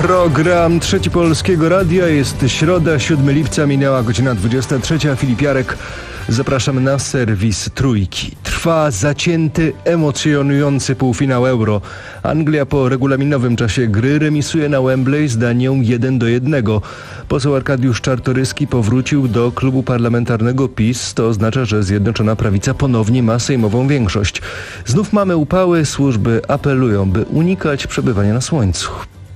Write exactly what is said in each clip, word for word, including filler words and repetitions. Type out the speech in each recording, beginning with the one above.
Program Trzeci Polskiego Radia. Jest środa, siódmego lipca, minęła godzina dwudziesta trzecia. Filip Jarek. Zapraszam na serwis Trójki. Trwa zacięty, emocjonujący półfinał Euro. Anglia po regulaminowym czasie gry remisuje na Wembley z Danią jeden do jednego. Poseł Arkadiusz Czartoryski powrócił do klubu parlamentarnego PiS. To oznacza, że Zjednoczona Prawica ponownie ma sejmową większość. Znów mamy upały, służby apelują, by unikać przebywania na słońcu.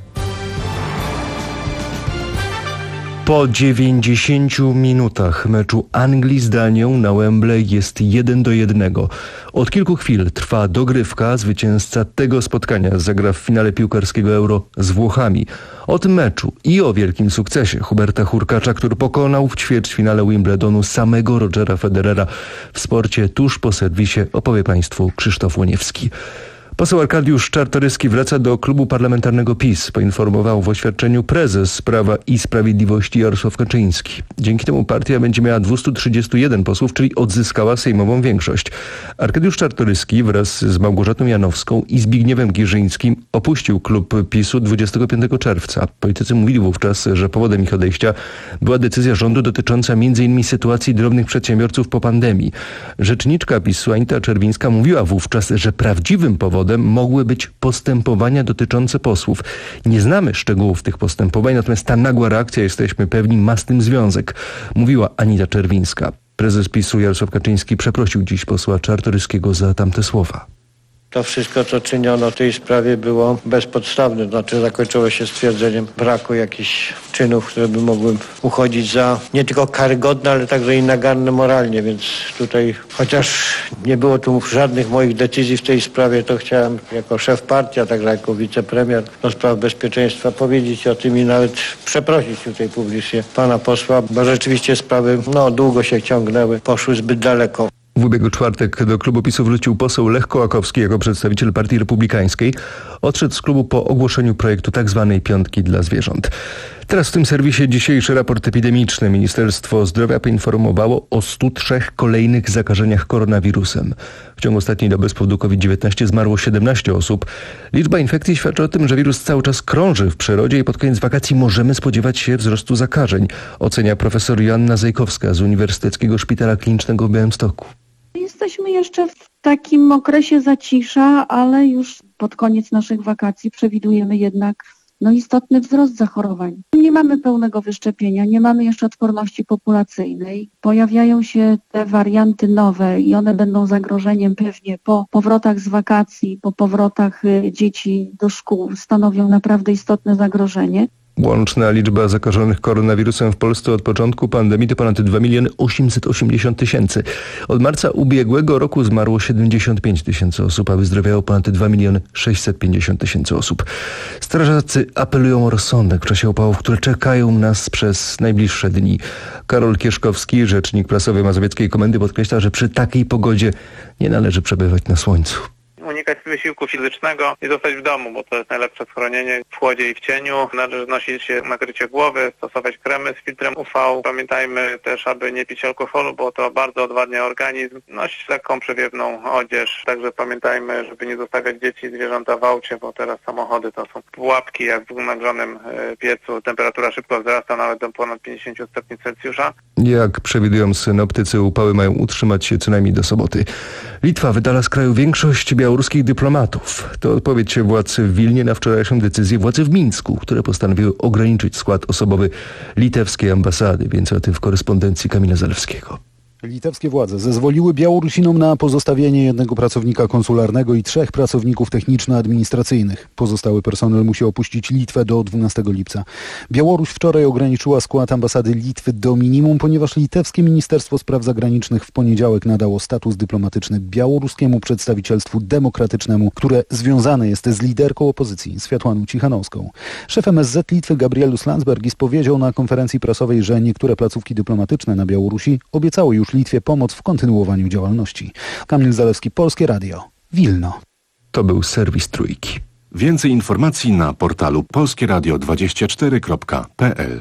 Po dziewięćdziesięciu minutach meczu Anglii z Danią na Wembley jest jeden do jednego. Od kilku chwil trwa dogrywka. Zwycięzca tego spotkania zagra w finale piłkarskiego Euro z Włochami. O tym meczu i o wielkim sukcesie Huberta Hurkacza, który pokonał w ćwierćfinale Wimbledonu samego Rogera Federera, w sporcie tuż po serwisie opowie Państwu Krzysztof Łoniewski. Poseł Arkadiusz Czartoryski wraca do klubu parlamentarnego PiS, poinformował w oświadczeniu prezes Prawa i Sprawiedliwości Jarosław Kaczyński. Dzięki temu partia będzie miała dwieście trzydzieści jeden posłów, czyli odzyskała sejmową większość. Arkadiusz Czartoryski wraz z Małgorzatą Janowską i Zbigniewem Girzyńskim opuścił klub PiSu dwudziestego piątego czerwca. Politycy mówili wówczas, że powodem ich odejścia była decyzja rządu dotycząca między innymi sytuacji drobnych przedsiębiorców po pandemii. Rzeczniczka PiSu Anita Czerwińska mówiła wówczas, że prawdziwym powodem mogły być postępowania dotyczące posłów. Nie znamy szczegółów tych postępowań, natomiast ta nagła reakcja, jesteśmy pewni, ma z tym związek, mówiła Anita Czerwińska. Prezes PiSu Jarosław Kaczyński przeprosił dziś posła Czartoryskiego za tamte słowa. To wszystko, co czyniono w tej sprawie, było bezpodstawne. Znaczy zakończyło się stwierdzeniem braku jakichś czynów, które by mogły uchodzić za nie tylko karygodne, ale także i naganne moralnie. Więc tutaj, chociaż nie było tu żadnych moich decyzji w tej sprawie, to chciałem jako szef partii, a także jako wicepremier do spraw bezpieczeństwa powiedzieć o tym i nawet przeprosić tutaj publicznie pana posła, bo rzeczywiście sprawy no długo się ciągnęły, poszły zbyt daleko. W ubiegły czwartek do klubu PiSu wrócił poseł Lech Kołakowski jako przedstawiciel Partii Republikańskiej. Odszedł z klubu po ogłoszeniu projektu tzw. piątki dla zwierząt. Teraz w tym serwisie dzisiejszy raport epidemiczny. Ministerstwo Zdrowia poinformowało o stu trzech kolejnych zakażeniach koronawirusem. W ciągu ostatniej doby z powodu COVID dziewiętnaście zmarło siedemnaście osób. Liczba infekcji świadczy o tym, że wirus cały czas krąży w przyrodzie i pod koniec wakacji możemy spodziewać się wzrostu zakażeń, ocenia profesor Joanna Zajkowska z Uniwersyteckiego Szpitala Klinicznego w Białymstoku. Jesteśmy jeszcze w takim okresie zacisza, ale już pod koniec naszych wakacji przewidujemy jednak no, istotny wzrost zachorowań. Nie mamy pełnego wyszczepienia, nie mamy jeszcze odporności populacyjnej. Pojawiają się te warianty nowe i one będą zagrożeniem pewnie po powrotach z wakacji, po powrotach dzieci do szkół. Stanowią naprawdę istotne zagrożenie. Łączna liczba zakażonych koronawirusem w Polsce od początku pandemii to ponad dwa miliony osiemset osiemdziesiąt tysięcy. Od marca ubiegłego roku zmarło siedemdziesiąt pięć tysięcy osób, a wyzdrowiało ponad dwa miliony sześćset pięćdziesiąt tysięcy osób. Strażacy apelują o rozsądek w czasie upałów, które czekają nas przez najbliższe dni. Karol Kieszkowski, rzecznik prasowy Mazowieckiej Komendy, podkreśla, że przy takiej pogodzie nie należy przebywać na słońcu. Unikać wysiłku fizycznego i zostać w domu, bo to jest najlepsze schronienie w chłodzie i w cieniu. Należy nosić się nakrycie głowy, stosować kremy z filtrem U V. Pamiętajmy też, aby nie pić alkoholu, bo to bardzo odwadnia organizm. Nosić lekką, przewiewną odzież. Także pamiętajmy, żeby nie zostawiać dzieci i zwierząta w aucie, bo teraz samochody to są pułapki, jak w nagrzanym piecu. Temperatura szybko wzrasta nawet do ponad pięćdziesiąt stopni Celsjusza. Jak przewidują synoptycy, upały mają utrzymać się co najmniej do soboty. Litwa wydala z kraju większość białoruskich dyplomatów. To odpowiedź władz w Wilnie na wczorajszą decyzję władz w Mińsku, które postanowiły ograniczyć skład osobowy litewskiej ambasady. Więcej o tym w korespondencji Kamila Zalewskiego. Litewskie władze zezwoliły Białorusinom na pozostawienie jednego pracownika konsularnego i trzech pracowników techniczno-administracyjnych. Pozostały personel musi opuścić Litwę do dwunastego lipca. Białoruś wczoraj ograniczyła skład ambasady Litwy do minimum, ponieważ litewskie Ministerstwo Spraw Zagranicznych w poniedziałek nadało status dyplomatyczny białoruskiemu przedstawicielstwu demokratycznemu, które związane jest z liderką opozycji Swiatłaną Cichanowską. Szef M S Z Litwy Gabrielius Landsbergis powiedział na konferencji prasowej, że niektóre placówki dyplomatyczne na Białorusi obiecały już Litwie pomoc w kontynuowaniu działalności. Kamil Zalewski, Polskie Radio, Wilno. To był serwis Trójki. Więcej informacji na portalu polskieradio dwadzieścia cztery kropka p l.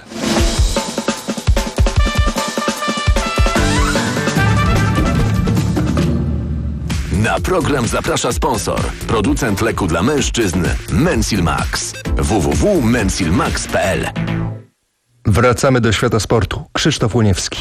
Na program zaprasza sponsor, producent leku dla mężczyzn Mensil Max. w w w kropka mensil max kropka p l. Wracamy do świata sportu. Krzysztof Łoniewski.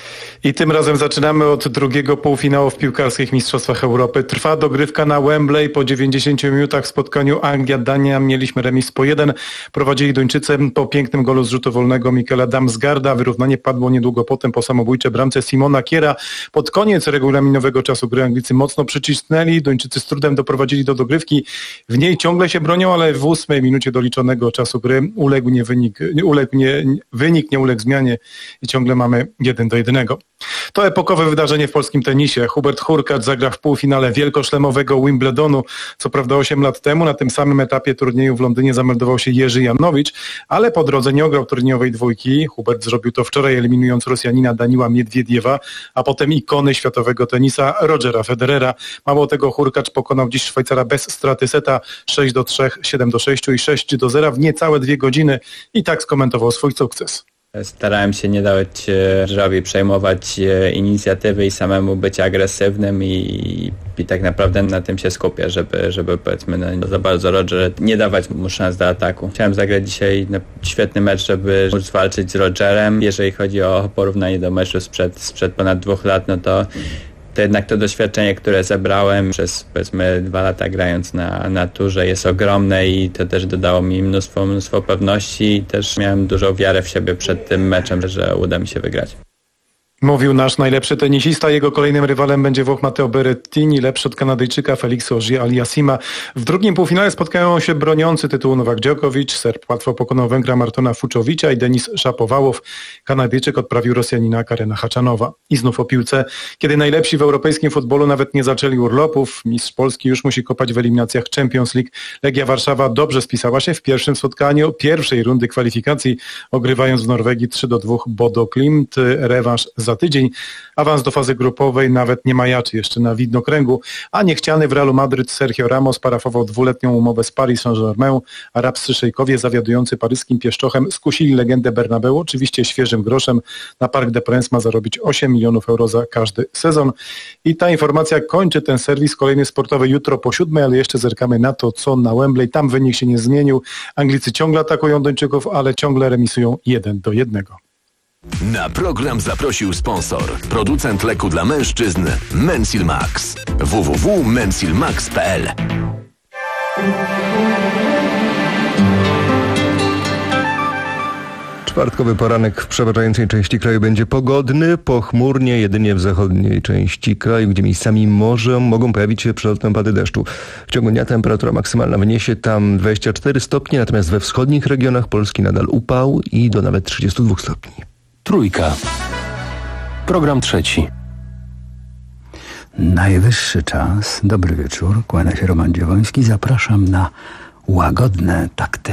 I tym razem zaczynamy od drugiego półfinału w piłkarskich Mistrzostwach Europy. Trwa dogrywka na Wembley. Po dziewięćdziesięciu minutach w spotkaniu Anglia-Dania mieliśmy remis po jeden. Prowadzili Duńczycy po pięknym golu z rzutu wolnego Mikkela Damsgaarda. Wyrównanie padło niedługo potem po samobójczej bramce Simona Kiera. Pod koniec regulaminowego czasu gry Anglicy mocno przycisnęli. Duńczycy z trudem doprowadzili do dogrywki. W niej ciągle się bronią, ale w ósmej minucie doliczonego czasu gry uległ nie wynik, uległ nie, wynik nie uległ zmianie i ciągle mamy jeden do jednego. To epokowe wydarzenie w polskim tenisie. Hubert Hurkacz zagra w półfinale wielkoszlemowego Wimbledonu. Co prawda osiem lat temu na tym samym etapie turnieju w Londynie zameldował się Jerzy Janowicz, ale po drodze nie ograł turniejowej dwójki. Hubert zrobił to wczoraj, eliminując Rosjanina Daniła Miedwiediewa, a potem ikony światowego tenisa Rogera Federera. Mało tego, Hurkacz pokonał dziś Szwajcara bez straty seta sześć do trzech, siedem do sześciu i sześć do zera w niecałe dwie godziny i tak skomentował swój sukces. Starałem się nie dawać Rogerowi przejmować inicjatywy i samemu być agresywnym i, i tak naprawdę na tym się skupię, żeby, żeby powiedzmy no, za bardzo Roger nie dawać mu szans do ataku. Chciałem zagrać dzisiaj no, świetny mecz, żeby móc walczyć z Rogerem. Jeżeli chodzi o porównanie do meczu sprzed, sprzed ponad dwóch lat, no to to jednak to doświadczenie, które zebrałem przez powiedzmy dwa lata grając na, na turze jest ogromne i to też dodało mi mnóstwo, mnóstwo pewności i też miałem dużą wiarę w siebie przed tym meczem, że uda mi się wygrać. Mówił nasz najlepszy tenisista. Jego kolejnym rywalem będzie Włoch Matteo Berrettini, lepszy od Kanadyjczyka Felixa Auger-Aliassima. W drugim półfinale spotkają się broniący tytułu Nowak Djokovic. Serb łatwo pokonał Węgra Martona Fuczowicza i Denis Szapowałow. Kanadyjczyk odprawił Rosjanina Karena Haczanowa. I znów o piłce. Kiedy najlepsi w europejskim futbolu nawet nie zaczęli urlopów, mistrz Polski już musi kopać w eliminacjach Champions League. Legia Warszawa dobrze spisała się w pierwszym spotkaniu pierwszej rundy kwalifikacji, ogrywając w Norwegii trzy do dwóch Bodo Glimt. Rewanż za tydzień. Awans do fazy grupowej nawet nie majaczy jeszcze na widnokręgu, a niechciany w Realu Madryt Sergio Ramos parafował dwuletnią umowę z Paris Saint-Germain. Arabscy szejkowie zawiadujący paryskim pieszczochem skusili legendę Bernabeu, oczywiście świeżym groszem. Na Parc des Princes ma zarobić osiem milionów euro za każdy sezon. I ta informacja kończy ten serwis. Kolejny sportowy jutro po siódmej, ale jeszcze zerkamy na to, co na Wembley. Tam wynik się nie zmienił. Anglicy ciągle atakują Duńczyków, ale ciągle remisują jeden do jednego. Na program zaprosił sponsor, producent leku dla mężczyzn Mensil Max. w w w kropka mensil max kropka p l. Czwartkowy poranek w przeważającej części kraju będzie pogodny, pochmurnie jedynie w zachodniej części kraju, gdzie miejscami może mogą pojawić się przelotne opady deszczu. W ciągu dnia temperatura maksymalna wyniesie tam dwadzieścia cztery stopnie, natomiast we wschodnich regionach Polski nadal upał i do nawet trzydziestu dwóch stopni. Trójka. Program trzeci. Najwyższy czas. Dobry wieczór. Kłania się Roman Dziewoński. Zapraszam na łagodne takty.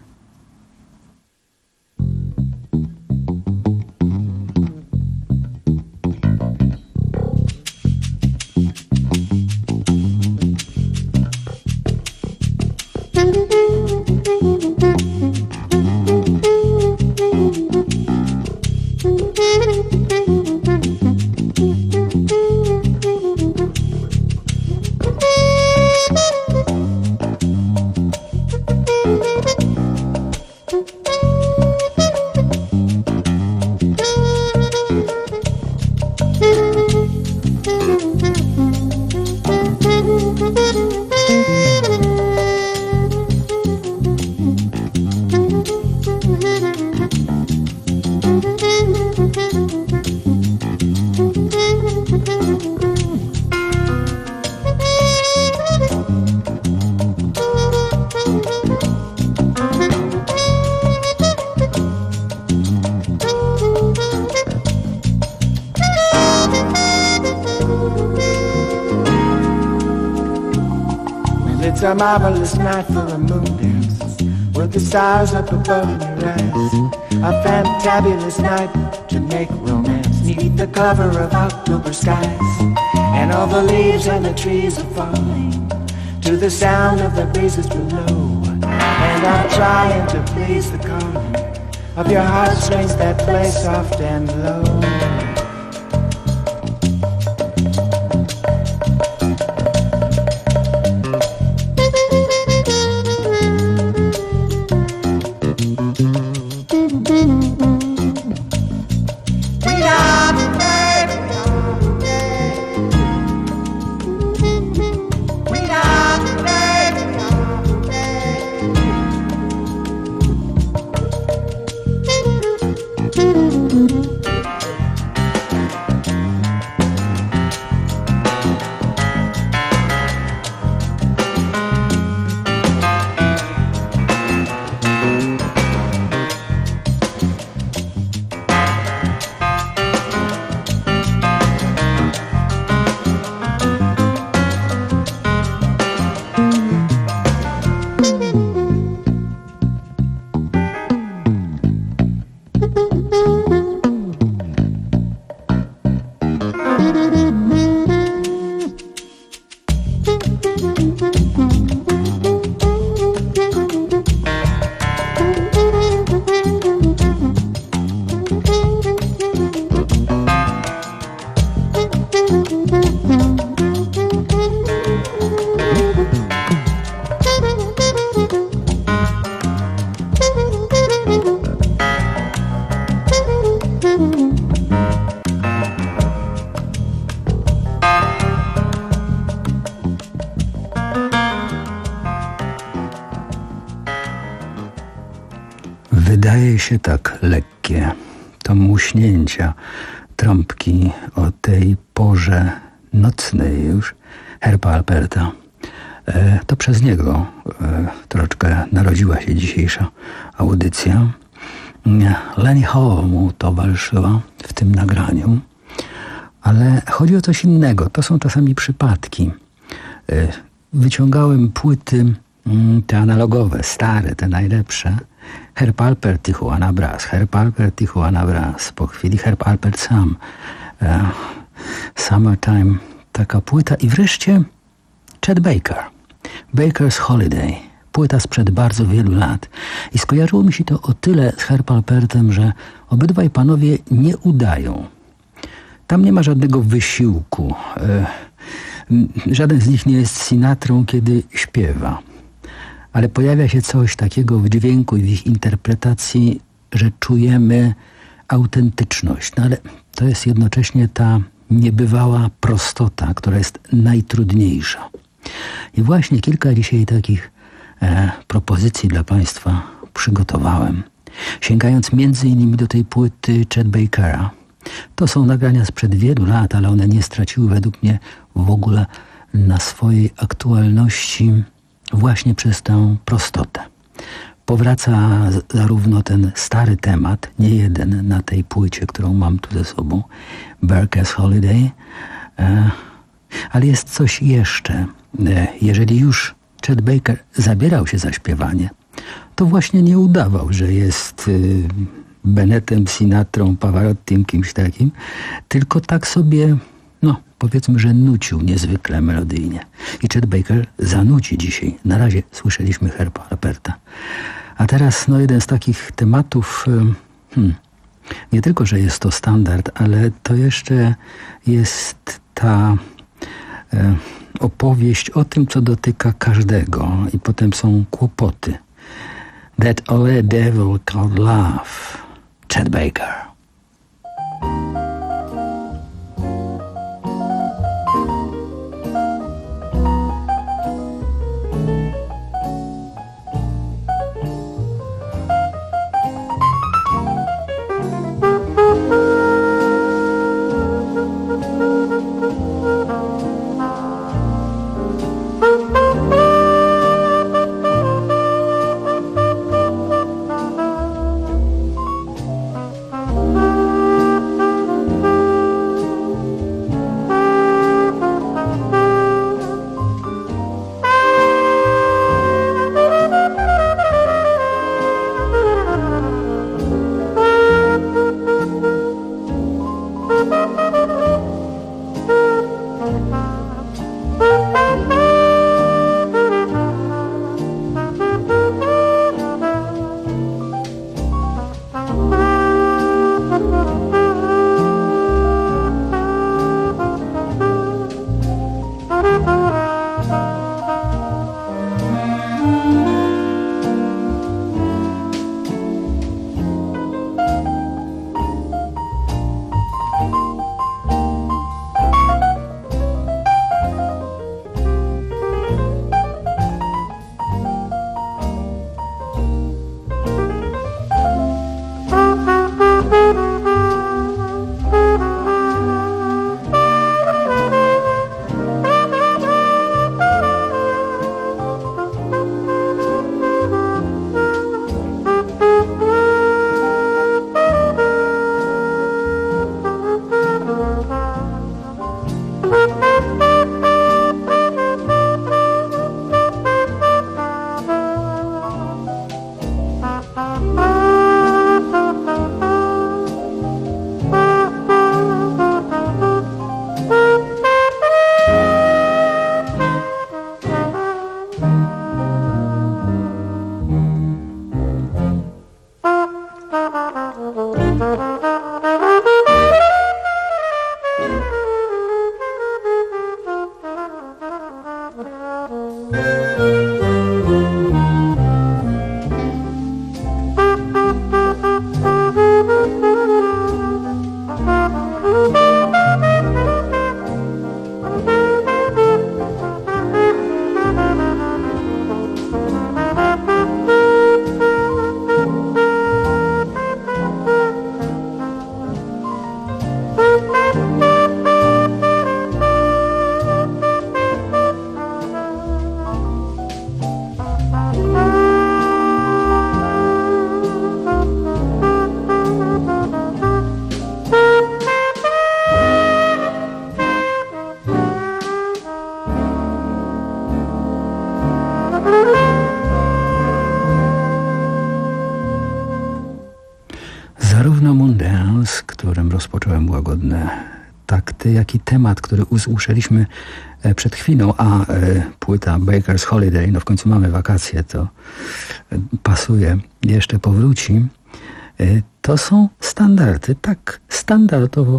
It's a marvelous night for a moon dance with the stars up above in your eyes. A fantabulous night to make romance neath the cover of October skies. And all the leaves and the trees are falling to the sound of the breezes below. And I'm trying to please the calling of your heartstrings that play soft and low. Wydaje się tak lekkie, to muśnięcia trąbki o tej porze nocnej już Herba Alperta. E, to przez niego e, troszeczkę narodziła się dzisiejsza audycja. Lenny Hall mu towarzyszyła w tym nagraniu, ale chodzi o coś innego. To są czasami przypadki. E, wyciągałem płyty te analogowe, stare, te najlepsze. Herb Alpert, Tijuana Brass, Herb Alpert, Tijuana Brass, po chwili Herb Alpert sam, uh, Summertime, taka płyta i wreszcie Chet Baker, Baker's Holiday, płyta sprzed bardzo wielu lat. I skojarzyło mi się to o tyle z Herb Alpertem, że obydwaj panowie nie udają. Tam nie ma żadnego wysiłku. Uh, żaden z nich nie jest Sinatrą, kiedy śpiewa. Ale pojawia się coś takiego w dźwięku i w ich interpretacji, że czujemy autentyczność. No ale to jest jednocześnie ta niebywała prostota, która jest najtrudniejsza. I właśnie kilka dzisiaj takich e, propozycji dla Państwa przygotowałem. Sięgając między innymi do tej płyty Chet Bakera. To są nagrania sprzed wielu lat, ale one nie straciły według mnie w ogóle na swojej aktualności właśnie przez tę prostotę. Powraca zarówno ten stary temat, nie jeden na tej płycie, którą mam tu ze sobą, Baker's Holiday, ale jest coś jeszcze. Jeżeli już Chet Baker zabierał się za śpiewanie, to właśnie nie udawał, że jest Bennettem, Sinatrą, Pavarottim, kimś takim, tylko tak sobie, no powiedzmy, że nucił niezwykle melodyjnie. I Chet Baker zanuci dzisiaj. Na razie słyszeliśmy Herba Alperta. A teraz no jeden z takich tematów, hmm, nie tylko, że jest to standard, ale to jeszcze jest ta e, opowieść o tym, co dotyka każdego. I potem są kłopoty. That only devil called love. Chet Baker. Zarówno Moon Dance, którym rozpocząłem łagodne takty, jak i temat, który usłyszeliśmy przed chwilą, a płyta Baker's Holiday, no w końcu mamy wakacje, to pasuje, jeszcze powróci, to są standardy. Tak standardowo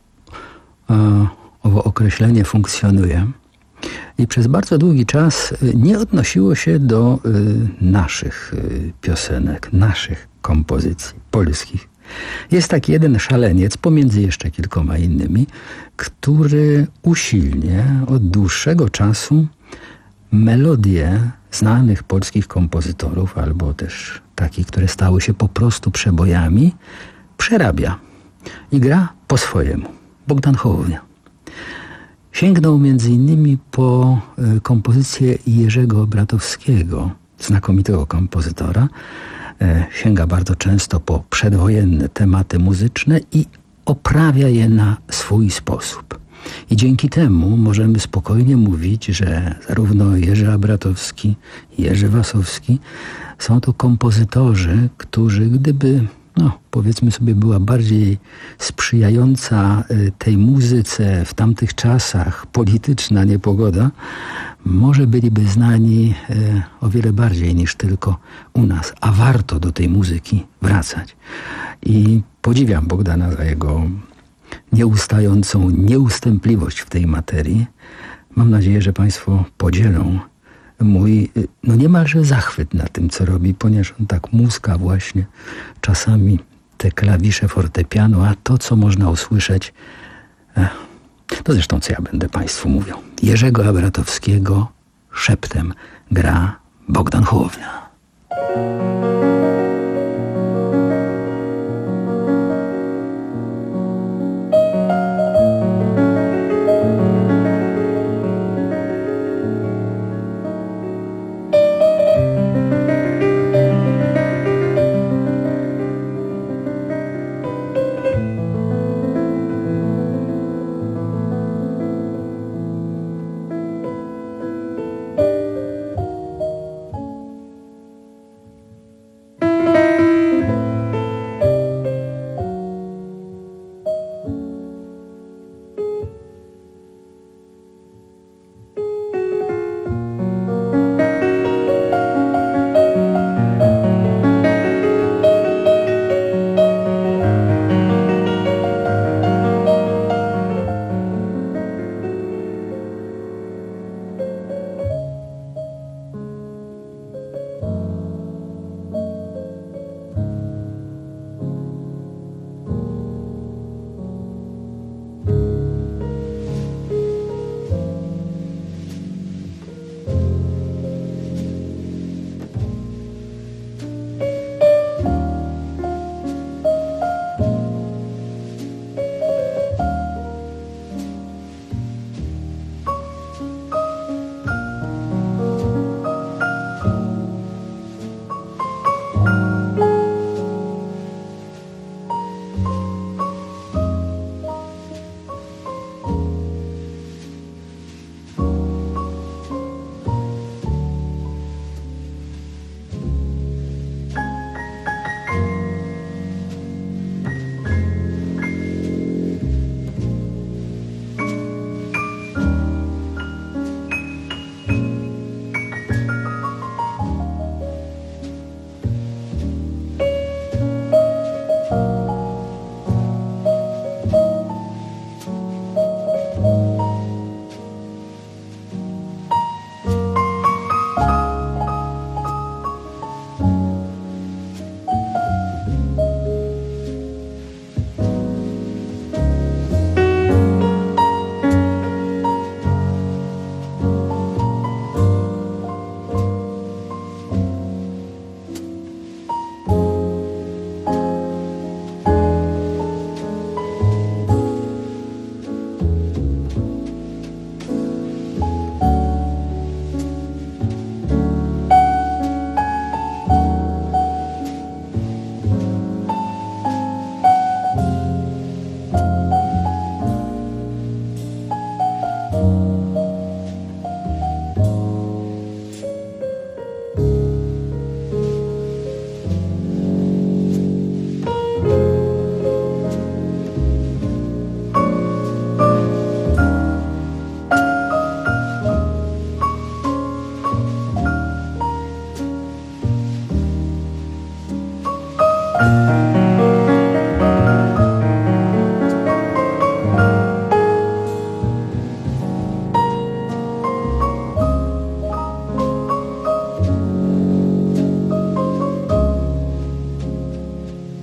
owo określenie funkcjonuje i przez bardzo długi czas nie odnosiło się do naszych piosenek, naszych kompozycji polskich. Jest taki jeden szaleniec, pomiędzy jeszcze kilkoma innymi, który usilnie od dłuższego czasu melodie znanych polskich kompozytorów, albo też takich, które stały się po prostu przebojami, przerabia i gra po swojemu. Bogdan Hołownia. Sięgnął między innymi po kompozycję Jerzego Bratowskiego, znakomitego kompozytora. Sięga bardzo często po przedwojenne tematy muzyczne i oprawia je na swój sposób. I dzięki temu możemy spokojnie mówić, że zarówno Jerzy Abratowski, Jerzy Wasowski są to kompozytorzy, którzy gdyby, no powiedzmy sobie, była bardziej sprzyjająca tej muzyce w tamtych czasach polityczna niepogoda, może byliby znani o wiele bardziej niż tylko u nas. A warto do tej muzyki wracać. I podziwiam Bogdana za jego nieustającą nieustępliwość w tej materii. Mam nadzieję, że Państwo podzielą mój, no niemalże zachwyt na tym, co robi, ponieważ on tak muska właśnie czasami te klawisze fortepianu, a to, co można usłyszeć, to zresztą, co ja będę Państwu mówił. Jerzego Abratowskiego szeptem gra Bogdan Hołownia.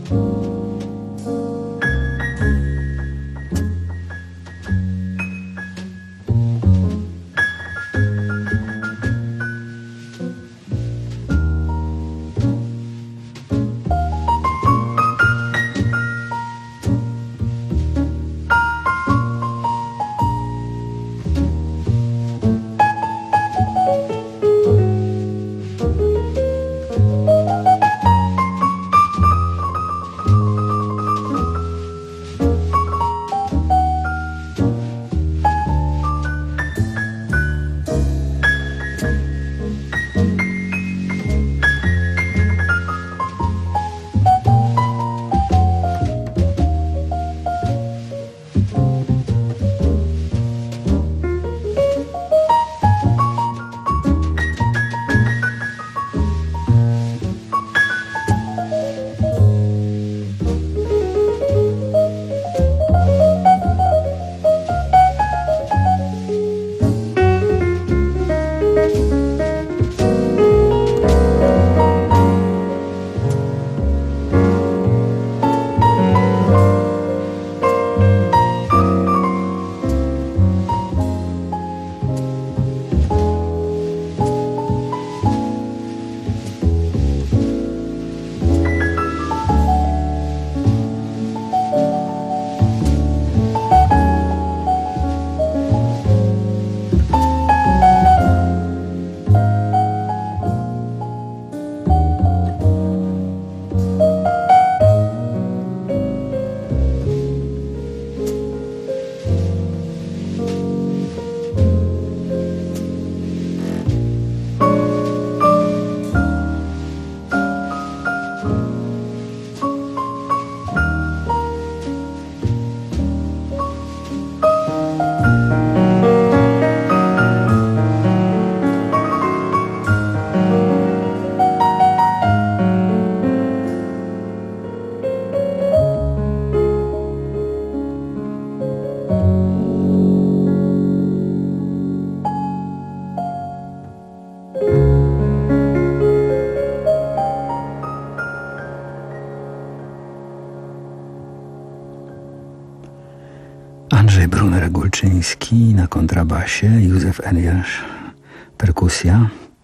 Andrzej Brunner-Gulczyński na kontrabasie, Józef Eliasz perkusja.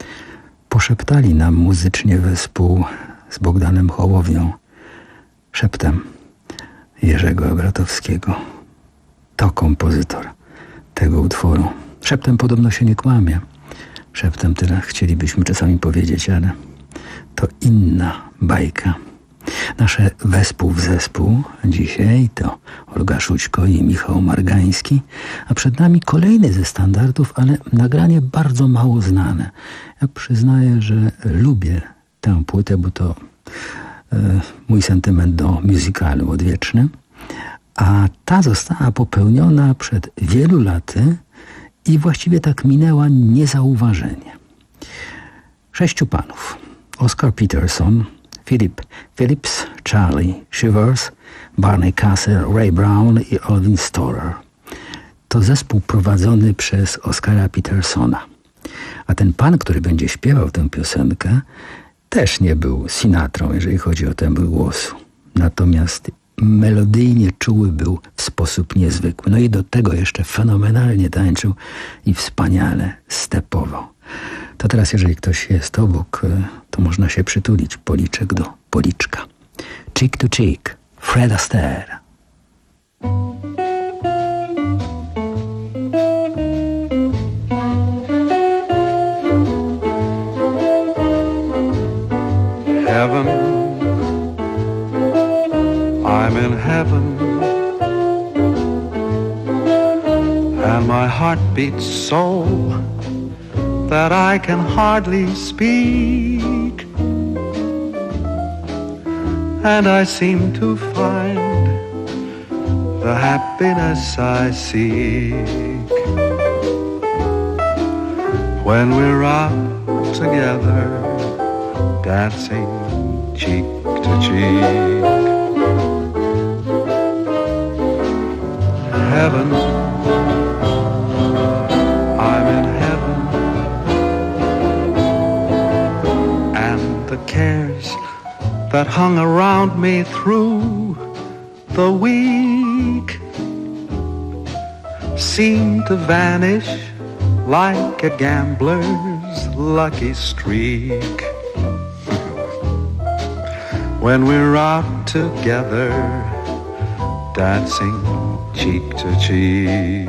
Poszeptali nam muzycznie wespół z Bogdanem Hołowią, szeptem Jerzego Abratowskiego. To kompozytor tego utworu. Szeptem podobno się nie kłamie. Szeptem tyle chcielibyśmy czasami powiedzieć, ale to inna bajka. Nasze wespół w zespół dzisiaj to Olga Szućko i Michał Margański, a przed nami kolejny ze standardów, ale nagranie bardzo mało znane. Ja przyznaję, że lubię tę płytę, bo to e, mój sentyment do musicalu odwieczny, a ta została popełniona przed wielu laty i właściwie tak minęła niezauważenie. Sześciu panów. Oscar Peterson, Philip Phillips, Charlie Shivers, Barney Castle, Ray Brown i Alvin Storer. To zespół prowadzony przez Oscara Petersona. A ten pan, który będzie śpiewał tę piosenkę, też nie był Sinatrą, jeżeli chodzi o tembr głosu. Natomiast melodyjnie czuły był w sposób niezwykły. No i do tego jeszcze fenomenalnie tańczył i wspaniale stepował. To teraz, jeżeli ktoś jest obok, to można się przytulić policzek do policzka. Cheek to cheek, Fred Astaire. Heaven, I'm in heaven, and my heart beats so that I can hardly speak, and I seem to find the happiness I seek when we're out together, dancing cheek to cheek. Heaven, I'm in heaven, and the cares that hung around me through the week seemed to vanish like a gambler's lucky streak. When we're out together, dancing cheek to cheek.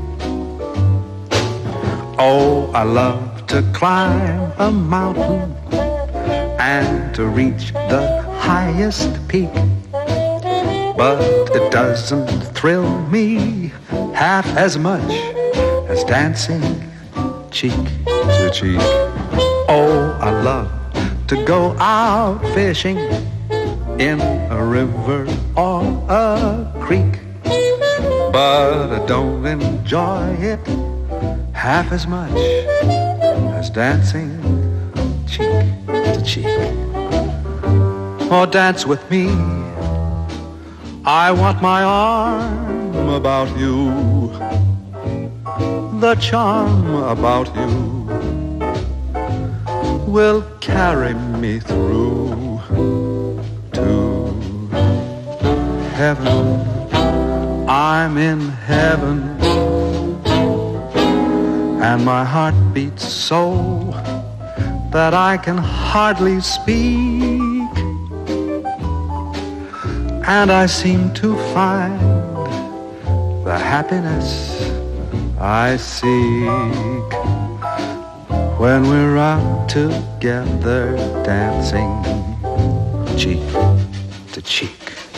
Oh, I love to climb a mountain and to reach the highest peak, but it doesn't thrill me half as much as dancing cheek to cheek. Oh, I love to go out fishing in a river or a creek, but I don't enjoy it half as much as dancing cheek to cheek. Oh, dance with me, I want my arm about you, the charm about you will carry me through to heaven. I'm in heaven, and my heart beats so that I can hardly speak, and I seem to find the happiness I seek when we're out together dancing cheek to cheek.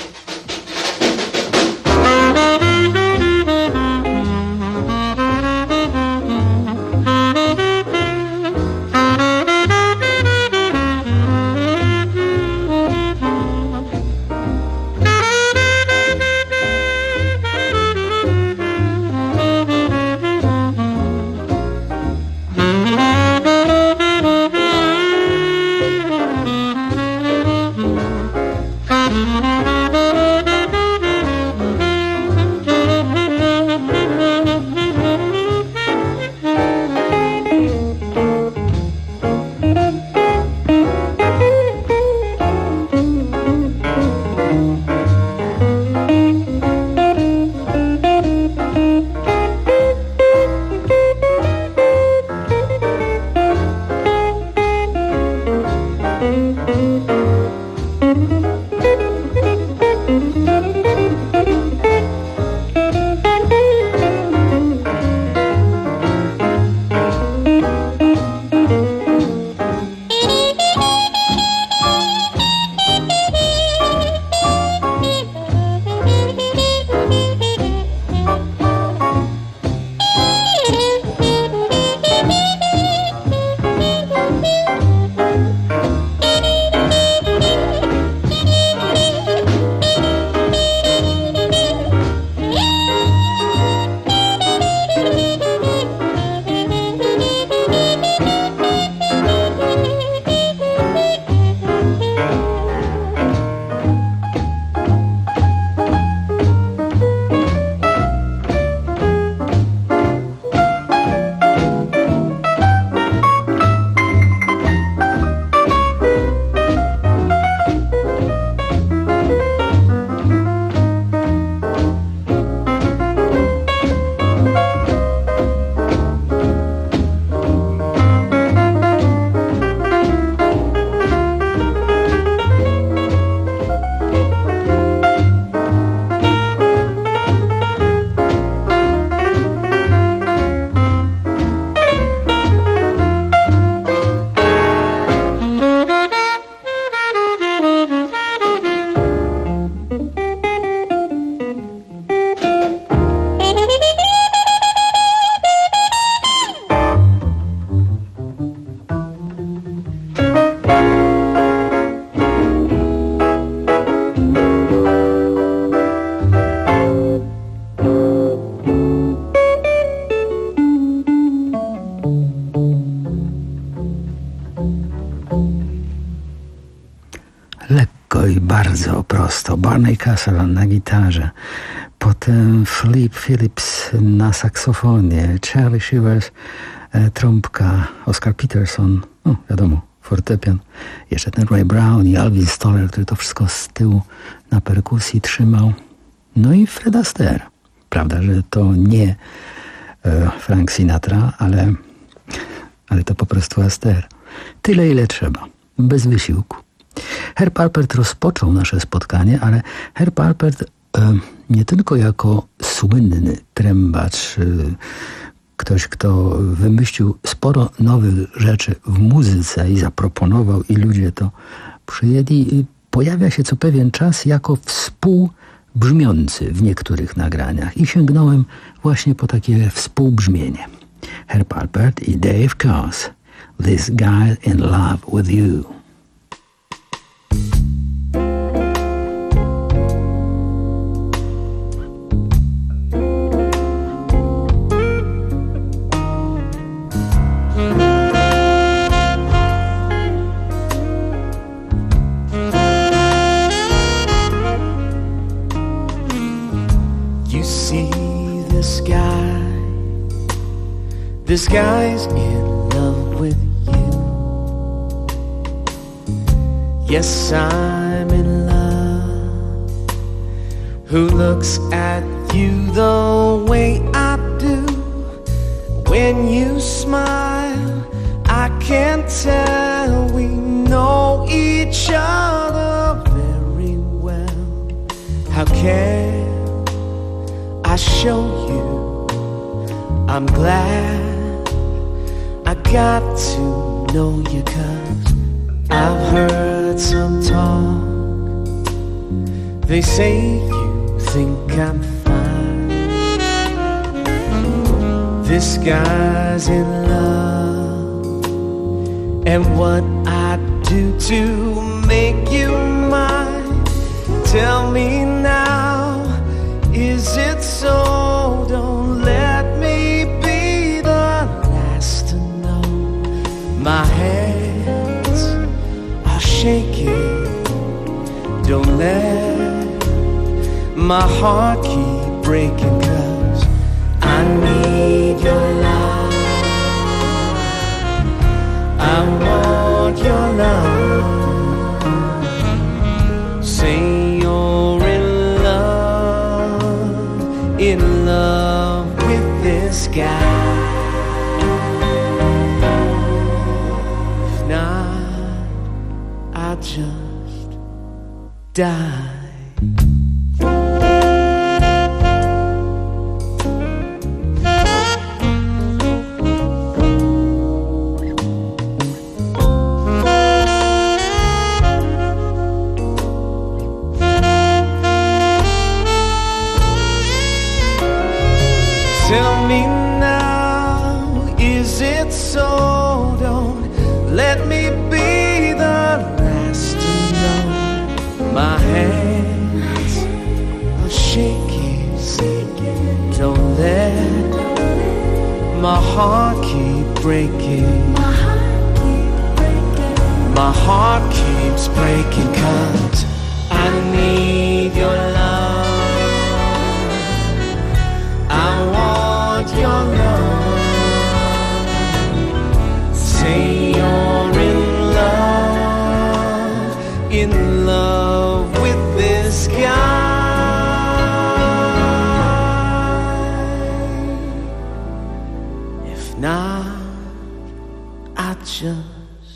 bardzo prosto. Barney Castle na gitarze, potem Flip Phillips na saksofonie, Charlie Shivers, e, trąbka, Oscar Peterson, no wiadomo, fortepian. Jeszcze ten Ray Brown i Alvin Stoller, który to wszystko z tyłu na perkusji trzymał. No i Fred Astaire. Prawda, że to nie e, Frank Sinatra, ale, ale to po prostu Astaire. Tyle, ile trzeba. Bez wysiłku. Herb Alpert rozpoczął nasze spotkanie, ale Herb Alpert e, nie tylko jako słynny trębacz, e, ktoś, kto wymyślił sporo nowych rzeczy w muzyce i zaproponował i ludzie to przyjęli, pojawia się co pewien czas jako współbrzmiący w niektórych nagraniach i sięgnąłem właśnie po takie współbrzmienie. Herb Alpert i Dave Koz, This Guy in Love with You. This guy's in love with you. Yes, I'm in love. Who looks at you the way I do? When you smile, I can tell we know each other very well. How can I show you I'm glad I got to know you, 'cause I've heard some talk. They say you think I'm fine. This guy's in love, and what I do to make you mine? Tell me now, is it so? Don't let me be the last to know. My hands are shaking. Don't let my heart keep breaking, 'cause I need your love. I want your love. Say you're in love, in love with this guy. If not, I'll just die. Tell me now, is it so? Don't let me be the last to know. My hands are shaking. Don't let my heart keep breaking. My heart keeps breaking, 'cause I need your love. I want your love. Say you're in love, in love with this guy. If not, I just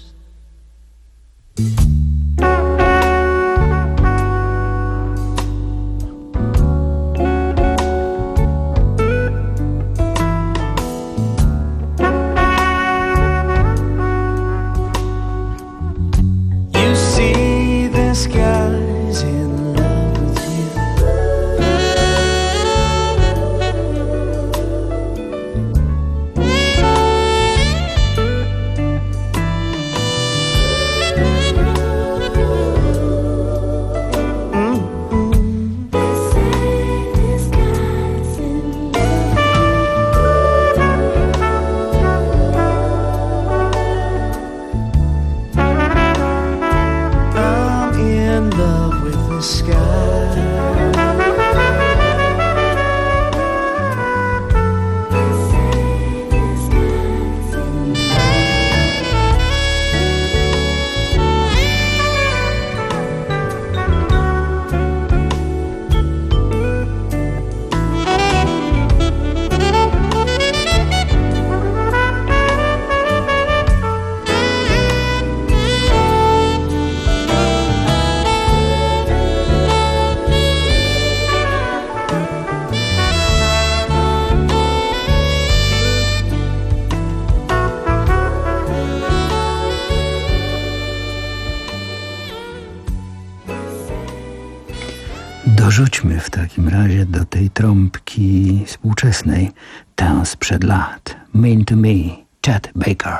guy's in love with you. Dorzućmy w takim razie do tej trąbki współczesnej tę sprzed lat. Mean to Me, Chet Baker.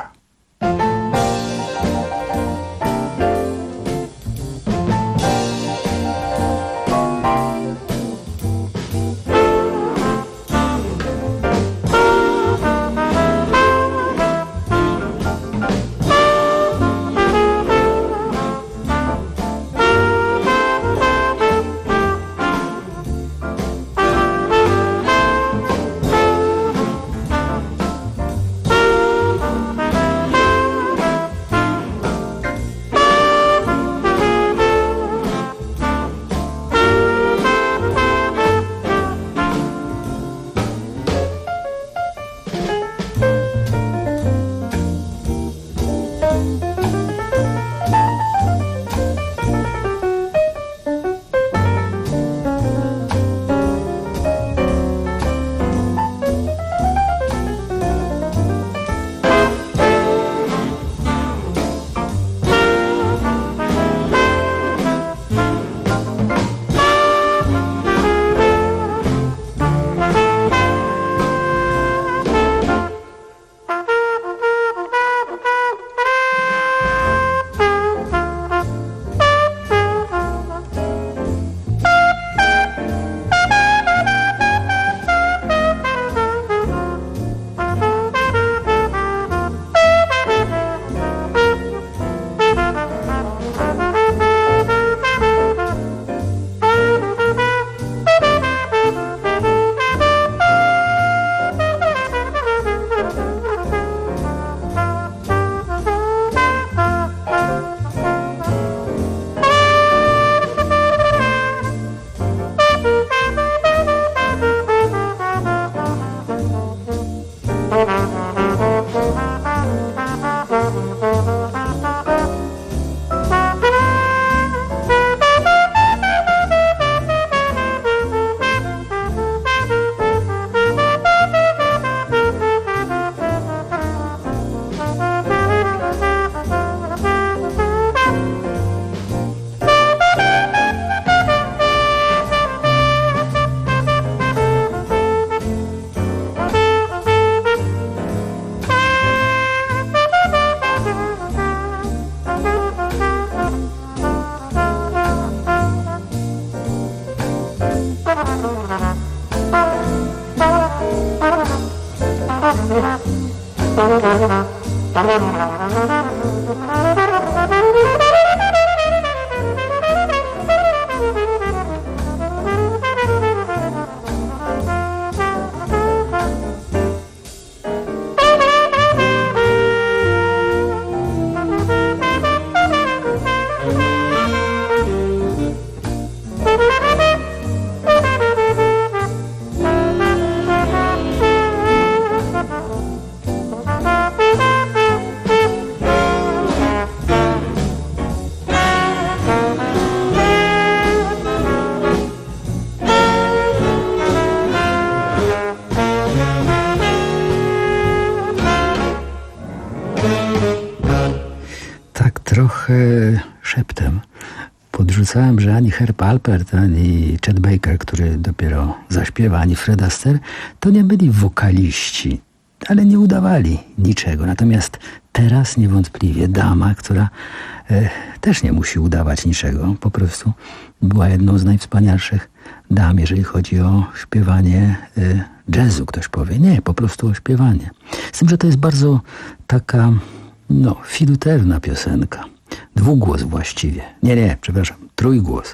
Trochę szeptem podrzucałem, że ani Herb Alpert, ani Chet Baker, który dopiero zaśpiewa, ani Fred Astaire, to nie byli wokaliści, ale nie udawali niczego. Natomiast teraz niewątpliwie dama, która e, też nie musi udawać niczego, po prostu była jedną z najwspanialszych dam, jeżeli chodzi o śpiewanie e, jazzu, ktoś powie. Nie, po prostu o śpiewanie. Z tym, że to jest bardzo taka no, filutewna piosenka. Dwugłos właściwie. Nie, nie, przepraszam, trójgłos.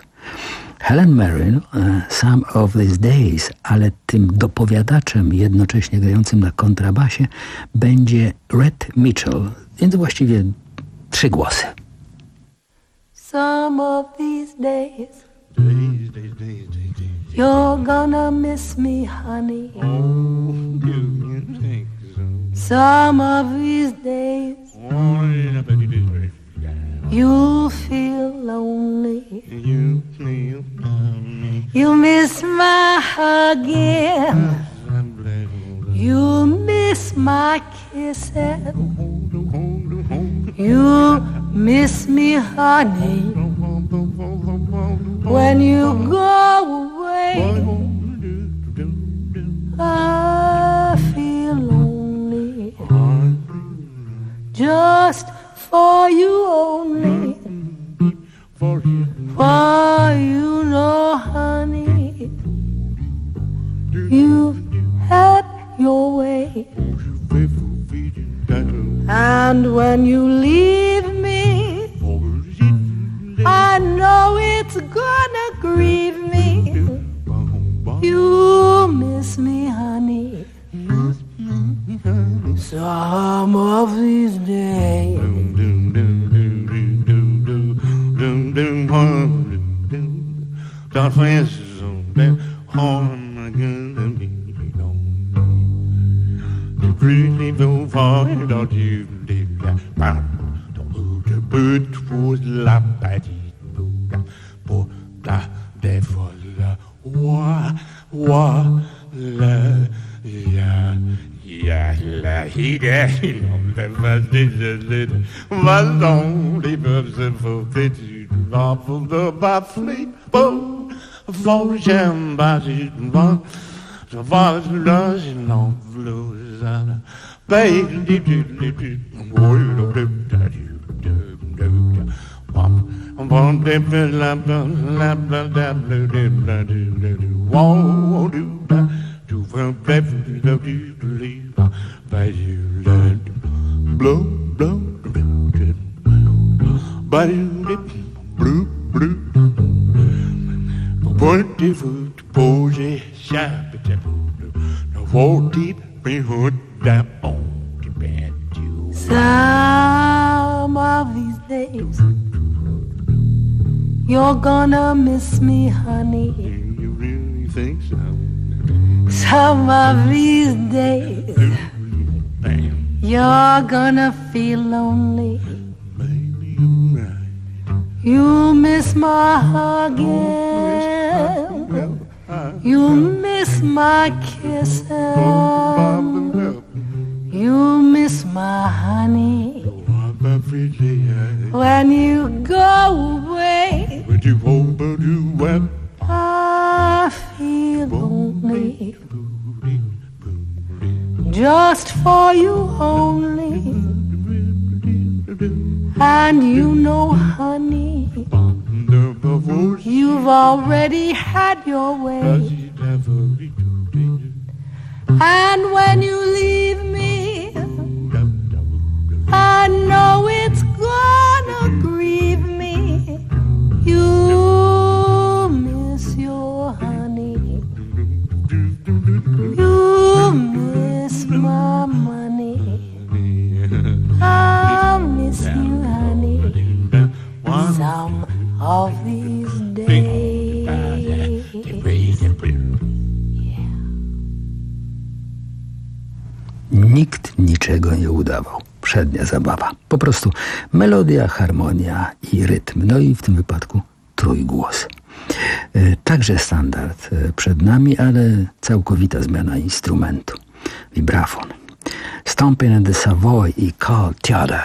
Helen Mirren, uh, Some of These Days, ale tym dopowiadaczem jednocześnie grającym na kontrabasie będzie Red Mitchell, więc właściwie trzy głosy. Some of these days, days, days, days, days, days. You're gonna miss me, honey. Oh, do you think so? Some of these days, you'll feel lonely. You feel lonely. You'll miss my hugging. You'll miss my kissing. You'll miss me, honey. when you go away, I feel lonely, just for you only, for you know, honey, you've had your way, and when you leave me, I know it's gonna grieve me. You miss me, honey, some of these days. Some of these days you're gonna miss me, honey. You really think so? Some of these days you're gonna feel lonely. You miss my hugging, you miss my kissing, you miss my honey. When you go away, I feel lonely, just for you only. And you know, honey, you've already had your way. And when you leave me, I know it's gonna grieve me. You miss your honey, you miss my money, I miss you, honey, some of these days. Nikt niczego nie udawał. Przednia zabawa. Po prostu melodia, harmonia i rytm. No i w tym wypadku trójgłos. Także standard przed nami, ale całkowita zmiana instrumentu. Vibrafon. Stomping in the Savoy i Carl Theodor.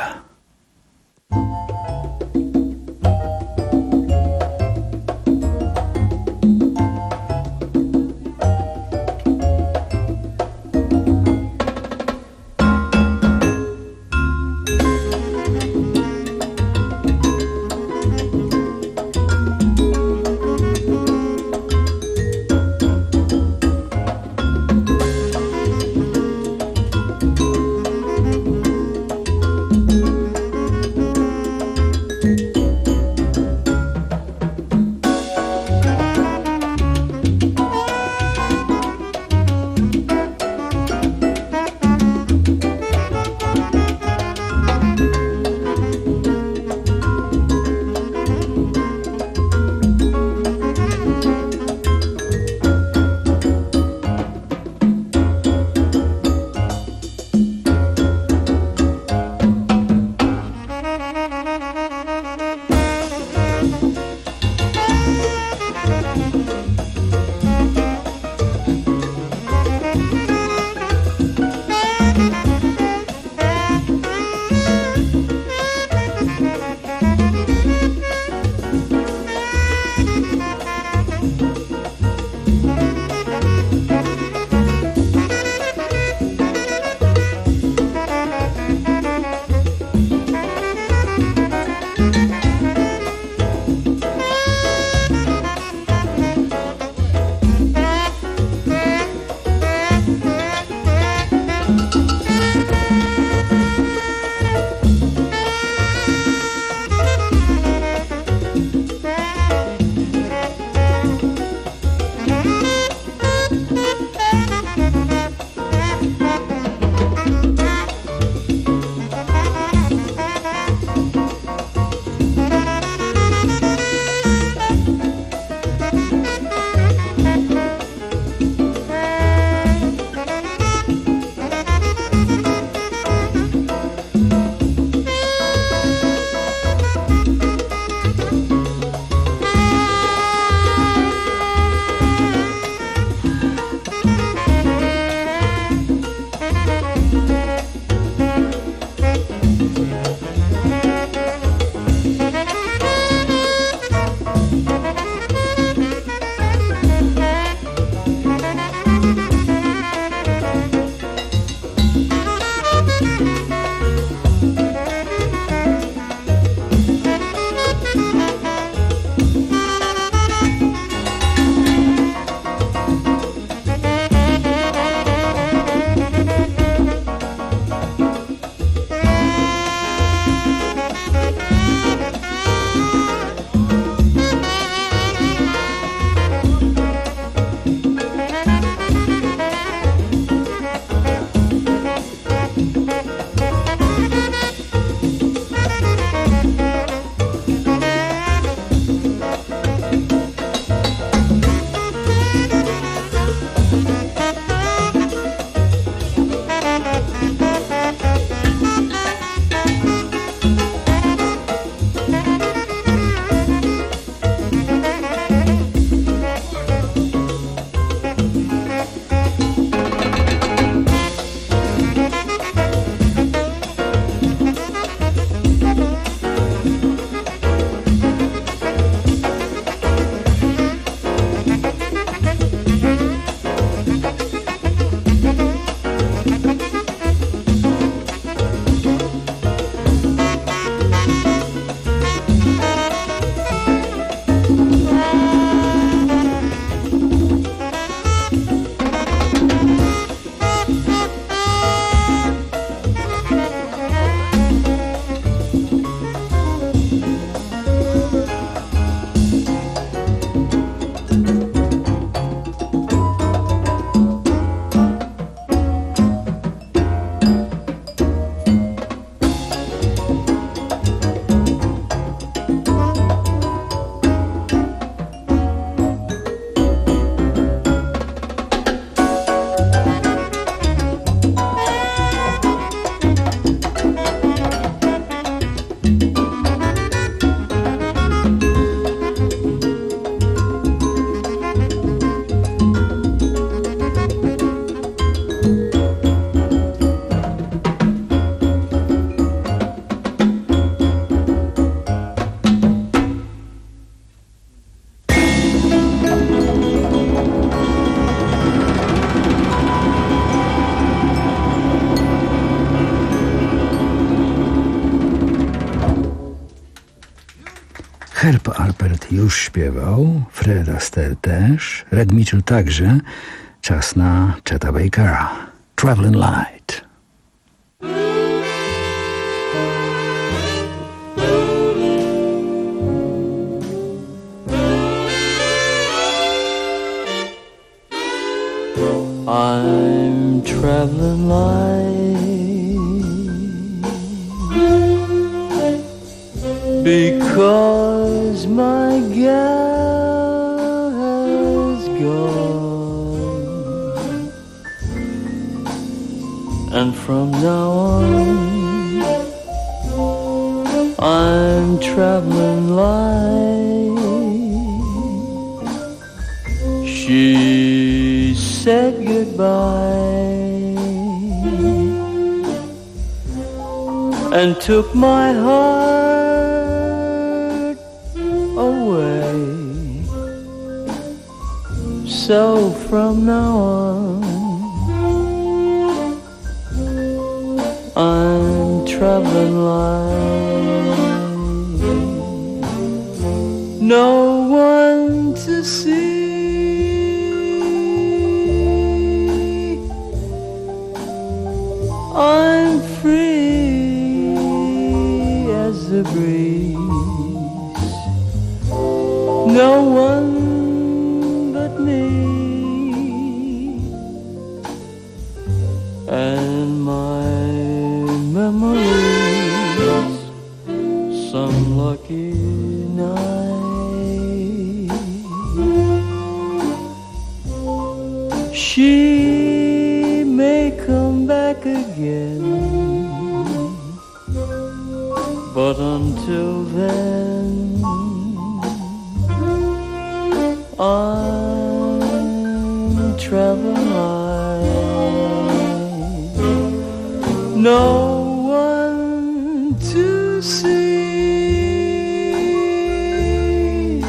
już śpiewał, Fred Astaire też, Red Mitchell także. Czas na Cheta Bakera. Traveling Light. I'm traveling light because my gal has gone, and from now on I'm traveling light. She said goodbye and took my heart away. So from now on I'm traveling light. No one to see, I'm free as the breeze. No one but me and my memories. Some lucky night she may come back again, but until then I'm traveling light. No one to see,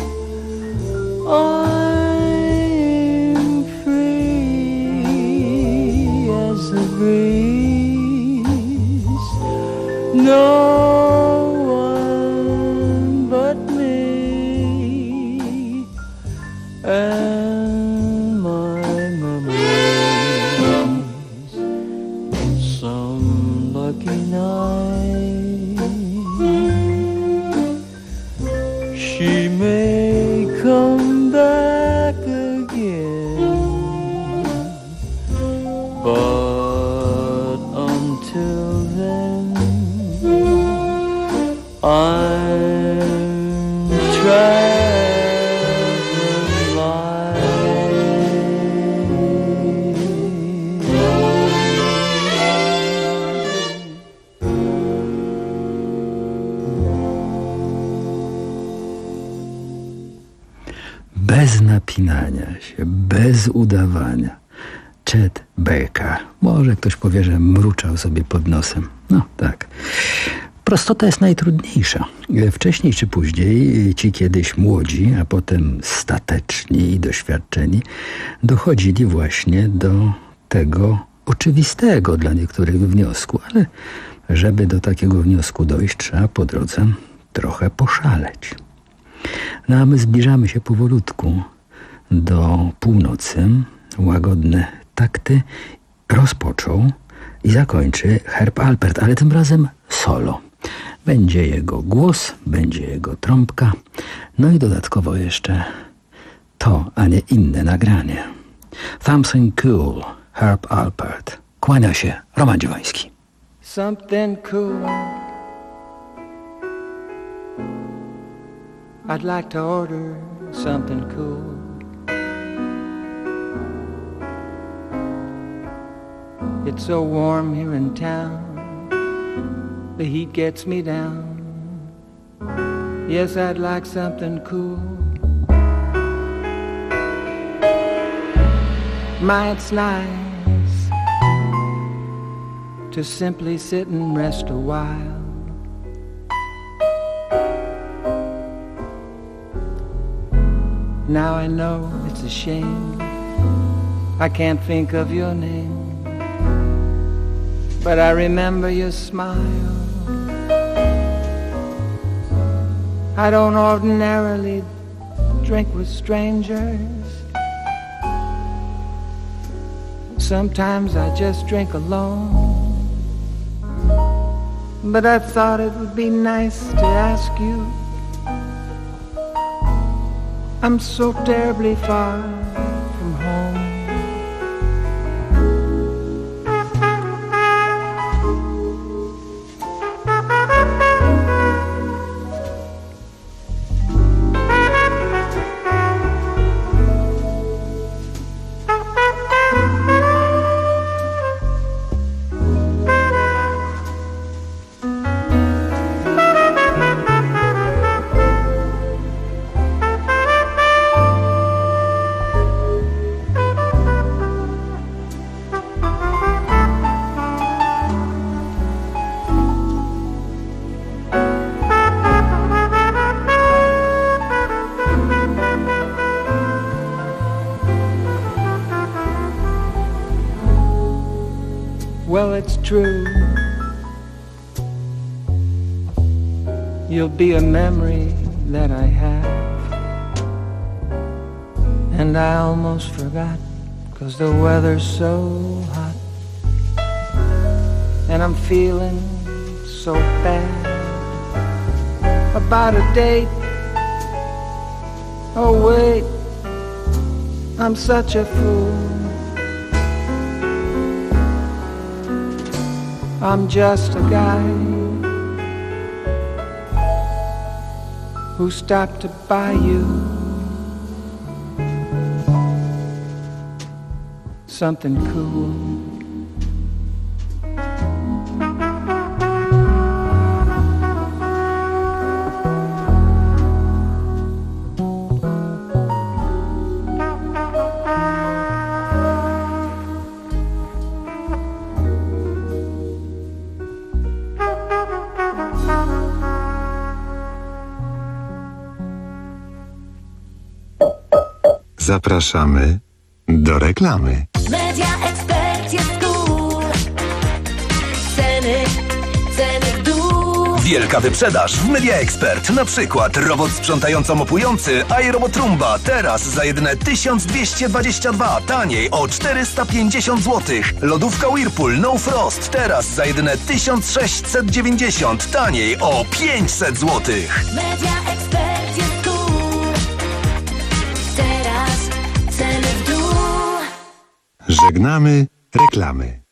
I'm free as the breeze. No one but me and my memories. Some lucky night she may come back again, but until then I'm traveling Bez napinania się, bez udawania. Chet Baker. Może ktoś powie, że mruczał sobie pod nosem. No tak. Prostota jest najtrudniejsza. Wcześniej czy później ci kiedyś młodzi, a potem stateczni i doświadczeni dochodzili właśnie do tego oczywistego dla niektórych wniosku, ale żeby do takiego wniosku dojść, trzeba po drodze trochę poszaleć. No a my zbliżamy się powolutku do północy. Łagodne takty rozpoczął i zakończy Herb Alpert, ale tym razem solo. Będzie jego głos, będzie jego trąbka, no i dodatkowo jeszcze to, a nie inne nagranie. Something Cool, Herb Alpert. Kłania się Roman Dziewański. Something cool I'd like to order something cool. It's so warm here in town, the heat gets me down. Yes, I'd like something cool. My, it's nice to simply sit and rest a while. Now I know it's a shame I can't think of your name, but I remember your smile. I don't ordinarily drink with strangers. Sometimes I just drink alone. But I thought it would be nice to ask you. I'm so terribly far from home. Well, it's true. You'll be a memory that I have. And I almost forgot, 'cause the weather's so hot. And I'm feeling so bad about a date. Oh wait, I'm such a fool. I'm just a guy who stopped to buy you something cool. Zapraszamy do reklamy. Media Expert jest cool. Ceny, ceny w dół. Wielka wyprzedaż w Media Expert. Na przykład robot sprzątająco-mopujący iRobot Roomba teraz za jedyne tysiąc dwieście dwadzieścia dwa, taniej o czterysta pięćdziesiąt złotych. Lodówka Whirlpool No Frost teraz za jedyne tysiąc sześćset dziewięćdziesiąt, taniej o pięćset złotych. Media Expert jest cool. Teraz ceny w dół. Żegnamy reklamy.